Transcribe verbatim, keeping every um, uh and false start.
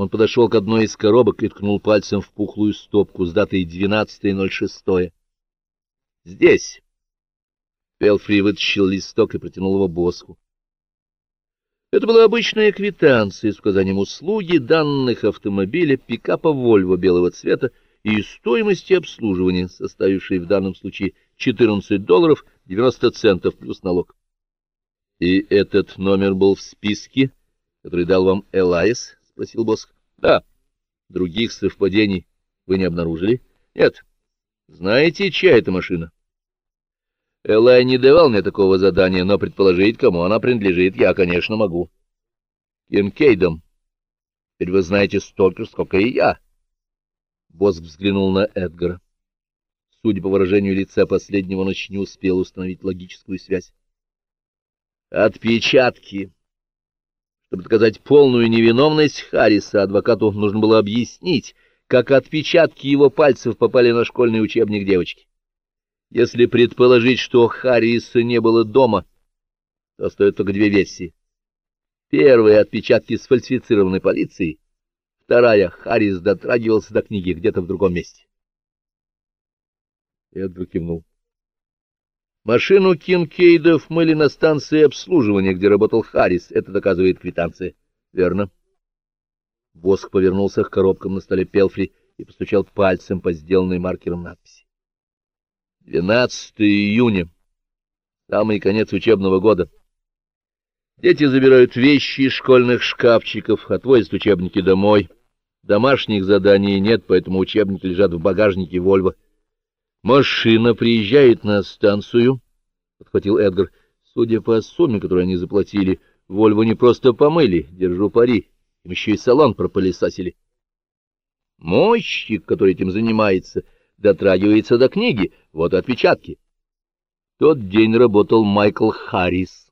Он подошел к одной из коробок и ткнул пальцем в пухлую стопку с датой двенадцатое ноль шестое. «Здесь!» Пелфри вытащил листок и протянул его Босху. Это была обычная квитанция с указанием услуги данных автомобиля пикапа «Вольво» белого цвета и стоимости обслуживания, составившей в данном случае четырнадцать долларов девяносто центов плюс налог. — И этот номер был в списке, который дал вам Элайс? — спросил Босх. — Да. — Других совпадений вы не обнаружили? — Нет. — Знаете, чья это машина? — Элай не давал мне такого задания, но предположить, кому она принадлежит, я, конечно, могу. — Кинкейдом. Теперь вы знаете столько, сколько и я. Босх взглянул на Эдгара. Судя по выражению лица последнего, он еще не успел установить логическую связь. Отпечатки. Чтобы доказать полную невиновность Харриса, адвокату нужно было объяснить, как отпечатки его пальцев попали на школьный учебник девочки. Если предположить, что Харриса не было дома, то остается только две версии. Первые — отпечатки сфальсифицированы полицией, вторая — Харрис дотрагивался до книги где-то в другом месте. Эдгар кивнул. Машину Кинкейдов мыли на станции обслуживания, где работал Харрис. Это доказывает квитанция. Верно. Босх повернулся к коробкам на столе Пелфри и постучал пальцем по сделанной маркером надписи. двенадцатое июня. Самый конец учебного года. Дети забирают вещи из школьных шкафчиков, отвозят учебники домой. Домашних заданий нет, поэтому учебники лежат в багажнике «Вольво». Машина приезжает на станцию, — подхватил Эдгар. Судя по сумме, которую они заплатили, «Вольво» не просто помыли, держу пари, им еще и салон пропылесосили. Мойщик, который этим занимается, дотрагивается до книги, вот отпечатки. В тот день работал Майкл Харрис.